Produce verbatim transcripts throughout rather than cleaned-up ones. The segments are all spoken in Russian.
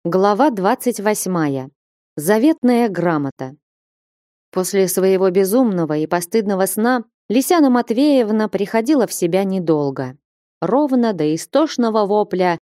Глава двадцать восьмая. Заветная грамота. После своего безумного и постыдного сна Лисяна Матвеевна приходила в себя недолго. Ровно до истошного вопля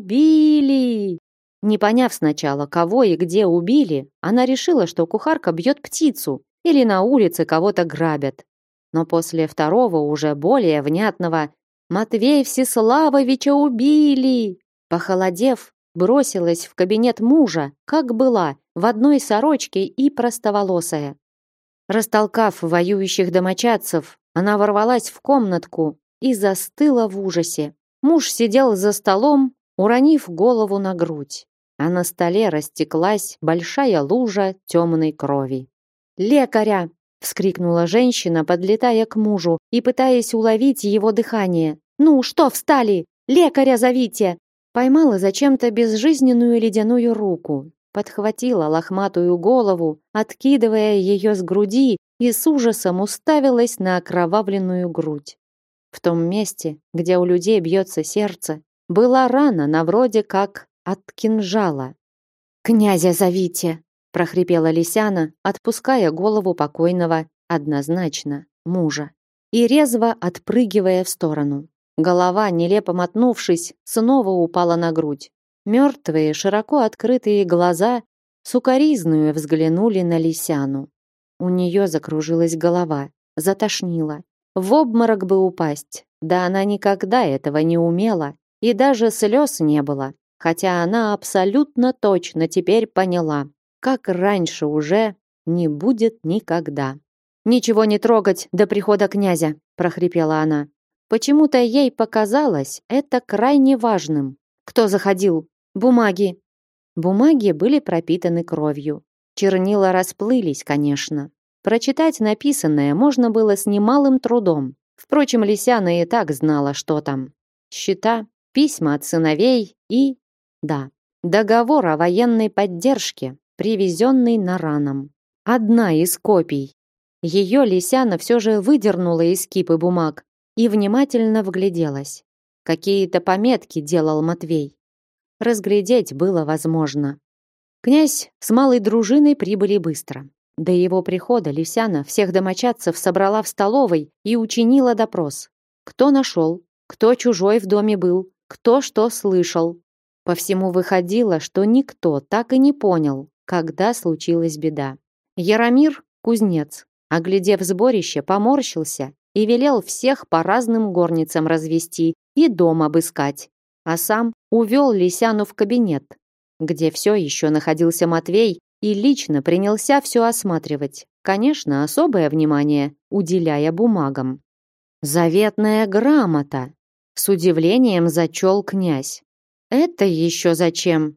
«Убили!». Не поняв сначала, кого и где убили, она решила, что кухарка бьет птицу или на улице кого-то грабят. Но после второго, уже более внятного «Матвей Всеславовича убили!», похолодев, бросилась в кабинет мужа, как была, в одной сорочке и простоволосая. Растолкав воюющих домочадцев, она ворвалась в комнатку и застыла в ужасе. Муж сидел за столом, уронив голову на грудь, а на столе растеклась большая лужа темной крови. «Лекаря!» — вскрикнула женщина, подлетая к мужу и пытаясь уловить его дыхание. «Ну, что встали? Лекаря зовите!» Поймала зачем-то безжизненную ледяную руку, подхватила лохматую голову, откидывая ее с груди, и с ужасом уставилась на окровавленную грудь. В том месте, где у людей бьется сердце, была рана на вроде как от кинжала. «Князя зовите!» — прохрипела Лисяна, отпуская голову покойного, однозначно, мужа, и резво отпрыгивая в сторону. Голова, нелепо мотнувшись, снова упала на грудь. Мертвые, широко открытые глаза сукоризную взглянули на Лисяну. У нее закружилась голова, затошнило. В обморок бы упасть, да она никогда этого не умела, и даже слез не было, хотя она абсолютно точно теперь поняла, как раньше уже не будет никогда. «Ничего не трогать до прихода князя», — прохрипела она. Почему-то ей показалось это крайне важным. Кто заходил? Бумаги. Бумаги были пропитаны кровью. Чернила расплылись, конечно. Прочитать написанное можно было с немалым трудом. Впрочем, Лисяна и так знала, что там. Счета, письма от сыновей и... Да, договор о военной поддержке, привезенный Нараном. Одна из копий. Ее Лисяна все же выдернула из кипы бумаг и внимательно вгляделась. Какие-то пометки делал Матвей. Разглядеть было возможно. Князь с малой дружиной прибыли быстро. До его прихода Лисяна всех домочадцев собрала в столовой и учинила допрос. Кто нашел, кто чужой в доме был, кто что слышал. По всему выходило, что никто так и не понял, когда случилась беда. Яромир, кузнец, оглядев сборище, поморщился и велел всех по разным горницам развести и дом обыскать, а сам увел Лисяну в кабинет, где все еще находился Матвей, и лично принялся все осматривать, конечно, особое внимание уделяя бумагам. «Заветная грамота!» — с удивлением зачел князь. «Это еще зачем?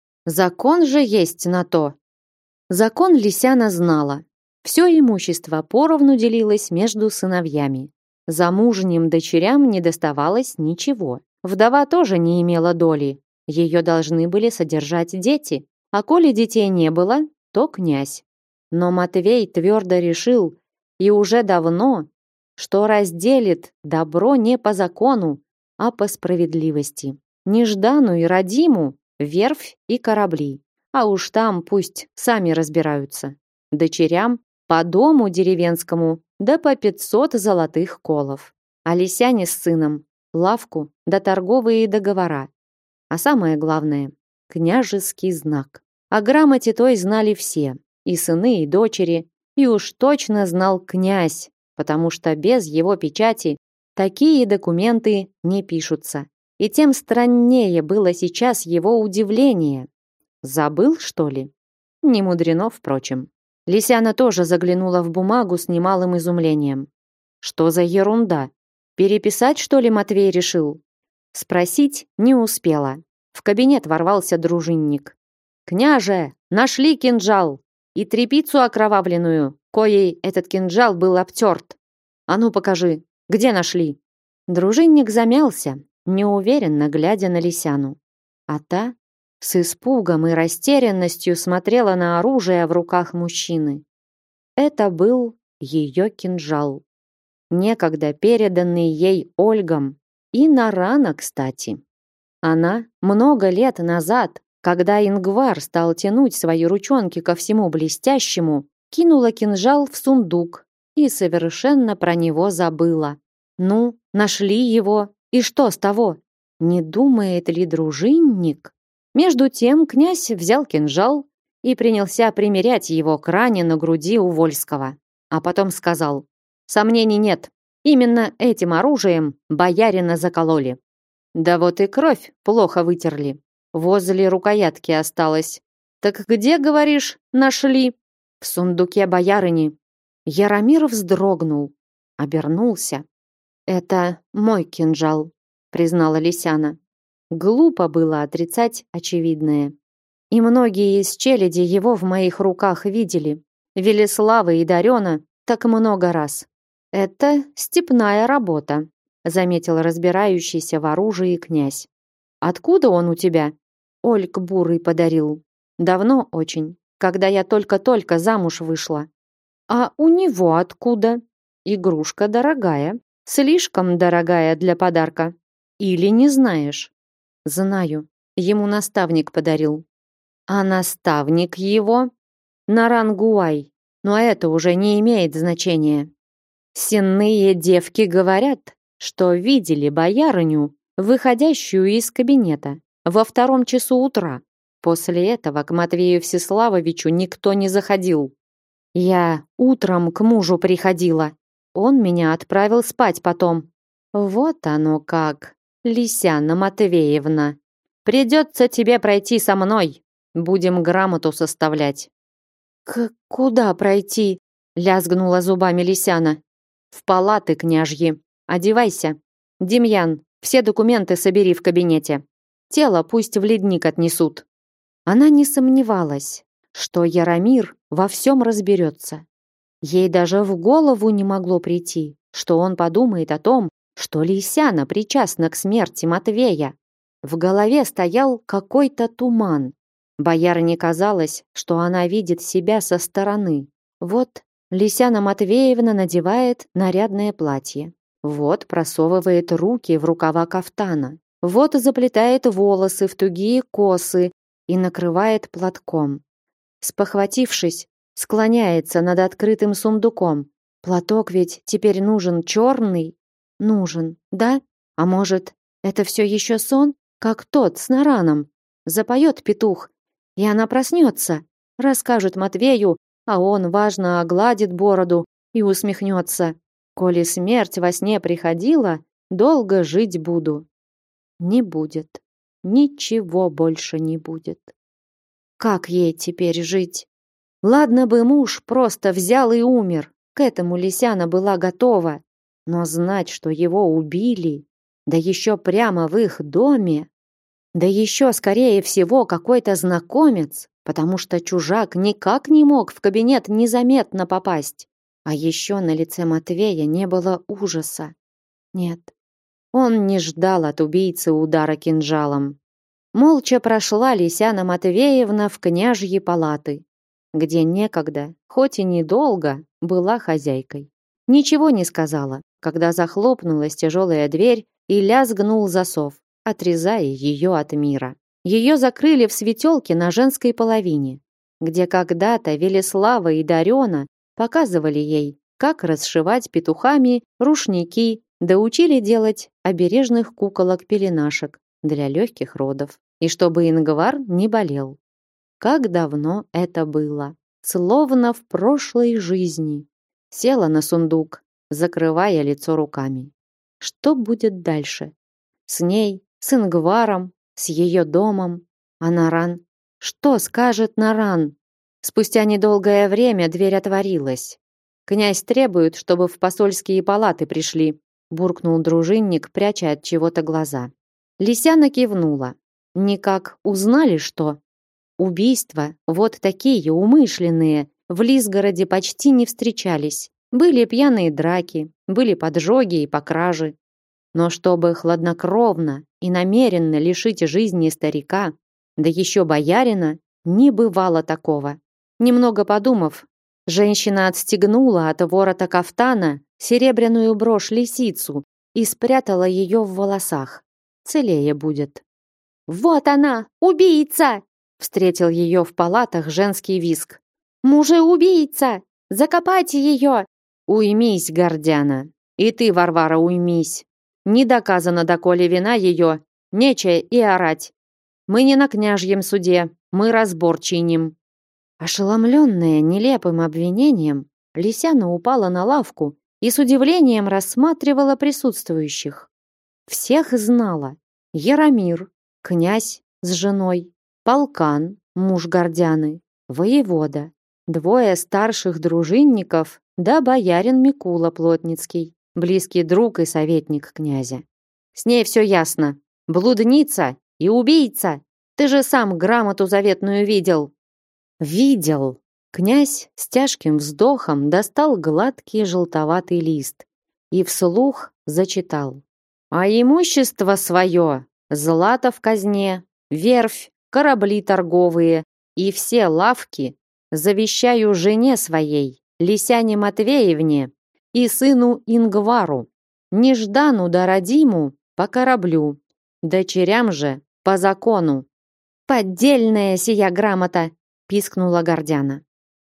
Закон же есть на то!» Закон Лисяна знала. Все имущество поровну делилось между сыновьями. Замужним дочерям не доставалось ничего. Вдова тоже не имела доли. Ее должны были содержать дети. А коли детей не было, то князь. Но Матвей твердо решил, и уже давно, что разделит добро не по закону, а по справедливости. Неждану и Радиму верфь и корабли. А уж там пусть сами разбираются. Дочерям по дому деревенскому, да по пятьсот золотых колов. А Лисяне с сыном лавку да торговые договора. А самое главное — княжеский знак. О грамоте той знали все, и сыны, и дочери, и уж точно знал князь, потому что без его печати такие документы не пишутся. И тем страннее было сейчас его удивление. Забыл, что ли? Не мудрено, впрочем. Лисяна тоже заглянула в бумагу с немалым изумлением. Что за ерунда? Переписать, что ли, Матвей решил? Спросить не успела. В кабинет ворвался дружинник. «Княже, нашли кинжал! И тряпицу окровавленную, коей этот кинжал был обтерт. А ну покажи, где нашли?» Дружинник замялся, неуверенно глядя на Лисяну. А та с испугом и растерянностью смотрела на оружие в руках мужчины. Это был ее кинжал, некогда переданный ей Ольгам, и Нарана, кстати. Она много лет назад Когда Ингвар стал тянуть свои ручонки ко всему блестящему, кинула кинжал в сундук и совершенно про него забыла. Ну, нашли его, и что с того? Не думает ли дружинник? Между тем князь взял кинжал и принялся примерять его к ране на груди у Вольского. А потом сказал: «Сомнений нет, именно этим оружием боярина закололи. Да вот и кровь плохо вытерли. Возле рукоятки осталось. Так где, говоришь, нашли?» «В сундуке боярыни». Яромир вздрогнул, обернулся. «Это мой кинжал», признала Лисяна. Глупо было отрицать очевидное. И многие из челяди его в моих руках видели. Велеслава и Дарена так много раз. Это степная работа, заметил разбирающийся в оружии князь. Откуда он у тебя? Ольг бурый подарил. Давно очень, когда я только-только замуж вышла. А у него откуда? Игрушка дорогая, слишком дорогая для подарка. Или не знаешь? Знаю. Ему наставник подарил. А наставник его? Нарангуай. Но это уже не имеет значения. Сенные девки говорят, что видели боярыню, выходящую из кабинета во втором часу утра. После этого к Матвею Всеславовичу никто не заходил. Я утром к мужу приходила. Он меня отправил спать потом. Вот оно как, Лисяна Матвеевна. Придется тебе пройти со мной. Будем грамоту составлять. К куда пройти? Лязгнула зубами Лисяна. В палаты княжьи. Одевайся. Демьян, все документы собери в кабинете. Тело пусть в ледник отнесут. Она не сомневалась, что Яромир во всем разберется. Ей даже в голову не могло прийти, что он подумает о том, что Лисяна причастна к смерти Матвея. В голове стоял какой-то туман. Боярине казалось, что она видит себя со стороны. Вот Лисяна Матвеевна надевает нарядное платье. Вот просовывает руки в рукава кафтана. Вот заплетает волосы в тугие косы и накрывает платком. Спохватившись, склоняется над открытым сундуком. Платок ведь теперь нужен черный. Нужен, да? А может, это все еще сон, как тот с Нараном? Запоет петух, и она проснется, расскажет Матвею, а он важно огладит бороду и усмехнется. Коли смерть во сне приходила, долго жить буду. Не будет. Ничего больше не будет. Как ей теперь жить? Ладно бы муж просто взял и умер. К этому Лисяна была готова. Но знать, что его убили, да еще прямо в их доме, да еще, скорее всего, какой-то знакомец, потому что чужак никак не мог в кабинет незаметно попасть. А еще на лице Матвея не было ужаса. Нет, он не ждал от убийцы удара кинжалом. Молча прошла Лисяна Матвеевна в княжьи палаты, где некогда, хоть и недолго, была хозяйкой. Ничего не сказала, когда захлопнулась тяжелая дверь и лязгнул засов, отрезая ее от мира. Ее закрыли в светелке на женской половине, где когда-то Велеслава и Дарена показывали ей, как расшивать петухами рушники, да учили делать обережных куколок-пеленашек для легких родов, и чтобы Ингвар не болел. Как давно это было, словно в прошлой жизни. Села на сундук, закрывая лицо руками. Что будет дальше? С ней, с Ингваром, с ее домом, а Наран? Что скажет Наран? Спустя недолгое время дверь отворилась. «Князь требует, чтобы в посольские палаты пришли», буркнул дружинник, пряча от чего-то глаза. Лисяна кивнула. «Никак узнали, что?» Убийства, вот такие умышленные, в Лизгороде почти не встречались. Были пьяные драки, были поджоги и покражи. Но чтобы хладнокровно и намеренно лишить жизни старика, да еще боярина, не бывало такого. Немного подумав, женщина отстегнула от ворота кафтана серебряную брошь-лисицу и спрятала ее в волосах. Целее будет. «Вот она, убийца!» встретил ее в палатах женский визг. Мужа-убийца! Закопайте ее! Уймись, Гордяна. И ты, Варвара, уймись. Не доказано, доколе вина ее, нече и орать. Мы не на княжьем суде, мы разбор чиним. Ошеломленная нелепым обвинением, Лисяна упала на лавку и с удивлением рассматривала присутствующих. Всех знала. Яромир, князь с женой, полкан, муж Гордяны, воевода, двое старших дружинников да боярин Микула Плотницкий, близкий друг и советник князя. С ней все ясно. Блудница и убийца. Ты же сам грамоту заветную видел. Видел. Князь с тяжким вздохом достал гладкий желтоватый лист и вслух зачитал. А имущество свое, злато в казне, верфь, корабли торговые и все лавки завещаю жене своей, Лисяне Матвеевне, и сыну Ингвару, Неждану да Радиму по кораблю, дочерям же по закону. Поддельная сия грамота, пискнула Гордяна.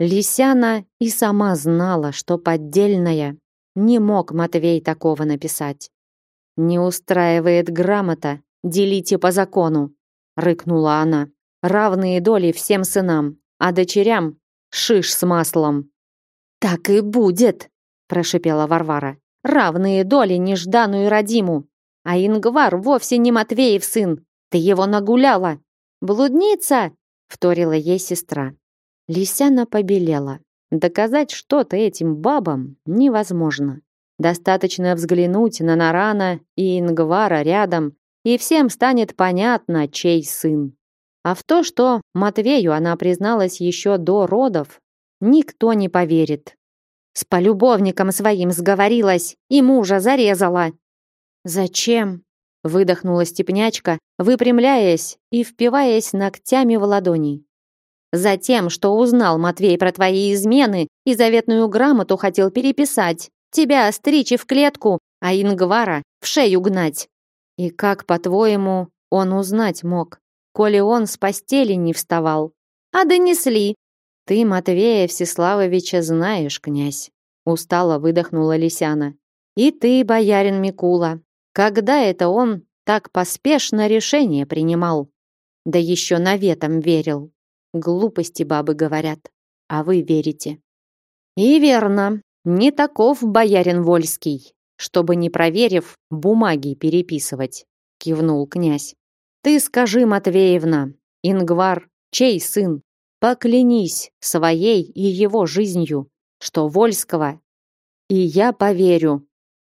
Лисяна и сама знала, что поддельная. Не мог Матвей такого написать. Не устраивает грамота, делите по закону, рыкнула она. Равные доли всем сынам, а дочерям шиш с маслом. Так и будет, прошипела Варвара. Равные доли Неждану и Радиму. А Ингвар вовсе не Матвеев сын. Ты его нагуляла. Блудница, вторила ей сестра. Лисяна побелела. Доказать что-то этим бабам невозможно. Достаточно взглянуть на Нарана и Ингвара рядом, и всем станет понятно, чей сын. А в то, что Матвею она призналась еще до родов, никто не поверит. С полюбовником своим сговорилась и мужа зарезала. Зачем? Выдохнула степнячка, выпрямляясь и впиваясь ногтями в ладони. Затем, что узнал Матвей про твои измены и заветную грамоту хотел переписать, тебя стричь и в клетку, а Ингвара в шею гнать. И как, по-твоему, он узнать мог, коли он с постели не вставал? А донесли. Ты Матвея Всеславовича знаешь, князь, устало выдохнула Лисяна. И ты, боярин Микула, когда это он так поспешно решение принимал? Да еще наветом верил. Глупости бабы говорят, а вы верите. И верно, не таков боярин Вольский, чтобы, не проверив, бумаги переписывать, кивнул князь. Ты скажи, Матвеевна, Ингвар, чей сын? Поклянись своей и его жизнью, что Вольского, и я поверю.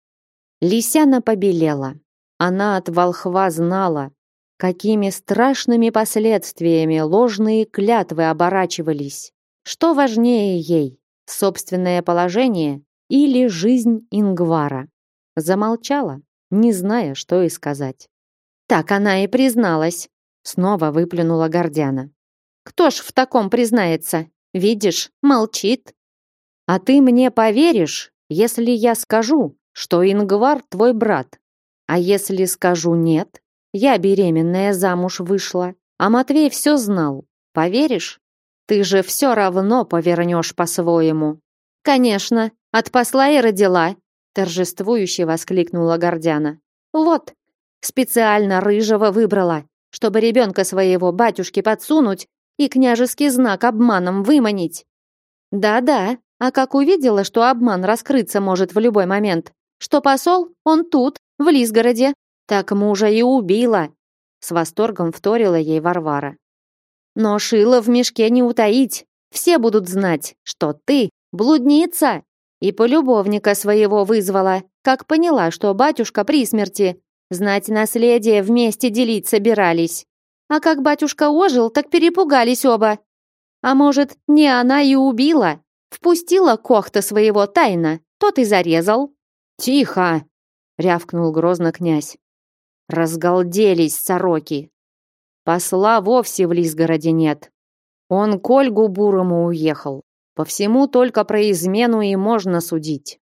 Лисяна побелела. Она от волхва знала, какими страшными последствиями ложные клятвы оборачивались. Что важнее ей, собственное положение или жизнь Ингвара? Замолчала, не зная, что и сказать. Так она и призналась, снова выплюнула Гордяна. Кто ж в таком признается? Видишь, молчит. А ты мне поверишь, если я скажу, что Ингвар твой брат? А если скажу нет? Я беременная замуж вышла, а Матвей все знал. Поверишь? Ты же все равно повернешь по-своему. Конечно, от посла и родила, торжествующе воскликнула Гордяна. Вот, специально рыжего выбрала, чтобы ребенка своего батюшке подсунуть и княжеский знак обманом выманить. Да-да, а как увидела, что обман раскрыться может в любой момент, что посол, он тут, в Лизгороде, так мужа и убила, с восторгом вторила ей Варвара. Но шило в мешке не утаить, все будут знать, что ты блудница, и полюбовника своего вызвала, как поняла, что батюшка при смерти, знать наследие вместе делить собирались. А как батюшка ожил, так перепугались оба. А может, не она и убила, впустила кохта своего тайно, тот и зарезал. Тихо, рявкнул грозно князь. Разгалделись сороки. Посла вовсе в Лизгороде нет. Он к Ольгу Бурому уехал. По всему только про измену и можно судить.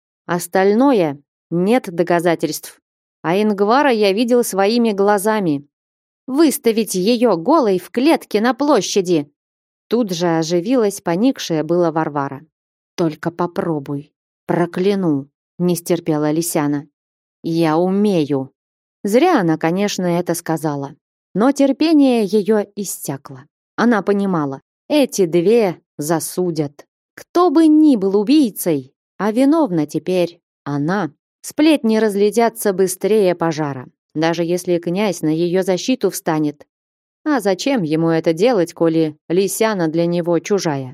Остальное нет доказательств. А Ингвара я видел своими глазами. Выставить ее голой в клетке на площади!» Тут же оживилась поникшая была Варвара. «Только попробуй. Прокляну!» не стерпела Лисяна. «Я умею!» Зря она, конечно, это сказала. Но терпение ее иссякло. Она понимала, эти две засудят. Кто бы ни был убийцей, а виновна теперь она. Сплетни разлетятся быстрее пожара, даже если князь на ее защиту встанет. А зачем ему это делать, коли Лисяна для него чужая?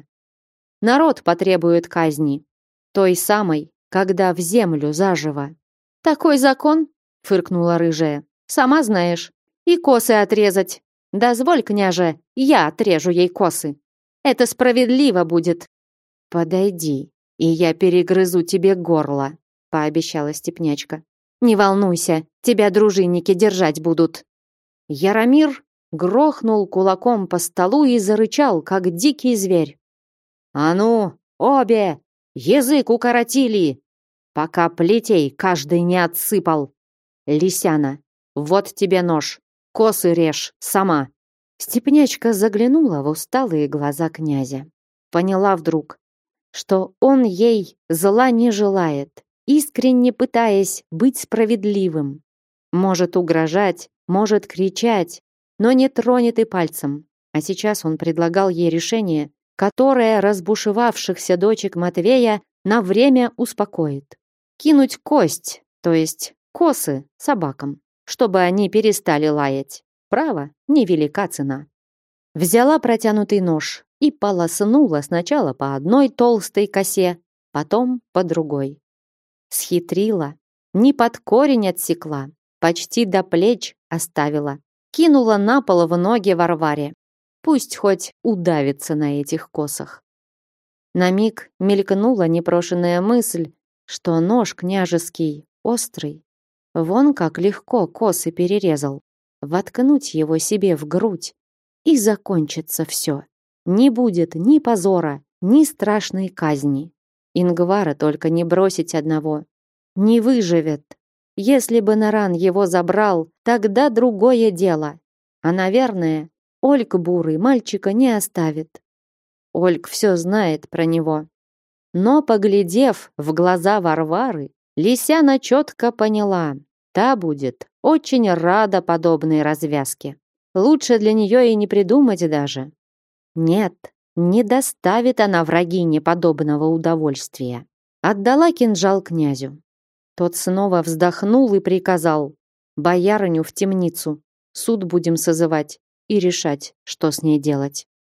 Народ потребует казни. Той самой, когда в землю заживо. «Такой закон?» — фыркнула рыжая. «Сама знаешь. И косы отрезать. Дозволь, княже, я отрежу ей косы. Это справедливо будет». «Подойди, и я перегрызу тебе горло», — пообещала степнячка. «Не волнуйся, тебя дружинники держать будут». Яромир грохнул кулаком по столу и зарычал, как дикий зверь. «А ну, обе! Язык укоротили! Пока плетей каждый не отсыпал! Лисяна, вот тебе нож, косы режь сама!» Степнячка заглянула в усталые глаза князя. Поняла вдруг, что он ей зла не желает, искренне пытаясь быть справедливым. Может угрожать, может кричать, но не тронет и пальцем. А сейчас он предлагал ей решение, которое разбушевавшихся дочек Матвея на время успокоит. Кинуть кость, то есть косы, собакам, чтобы они перестали лаять. Право, невелика цена. Взяла протянутый нож и полоснула сначала по одной толстой косе, потом по другой. Схитрила, не под корень отсекла, почти до плеч оставила. Кинула на пол в ноги Варваре. Пусть хоть удавится на этих косах. На миг мелькнула непрошенная мысль, что нож княжеский острый. Вон как легко косы перерезал. Воткнуть его себе в грудь, и закончится все. Не будет ни позора, ни страшной казни. Ингвара только не бросить одного. Не выживет. Если бы Наран его забрал, тогда другое дело. А, наверное, Ольг Бурый мальчика не оставит. Ольг все знает про него. Но, поглядев в глаза Варвары, Лисяна четко поняла, та будет очень рада подобной развязке. Лучше для нее и не придумать даже. Нет, не доставит она врагине подобного удовольствия. Отдала кинжал князю. Тот снова вздохнул и приказал: «Боярыню в темницу. Суд будем созывать и решать, что с ней делать».